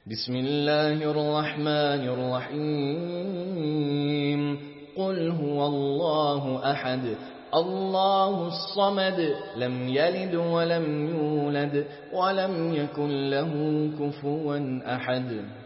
بسم الله الرحمن الرحيم قل هو الله أحد الله الصمد لم يلد ولم يولد ولم يكن له كفوا أحد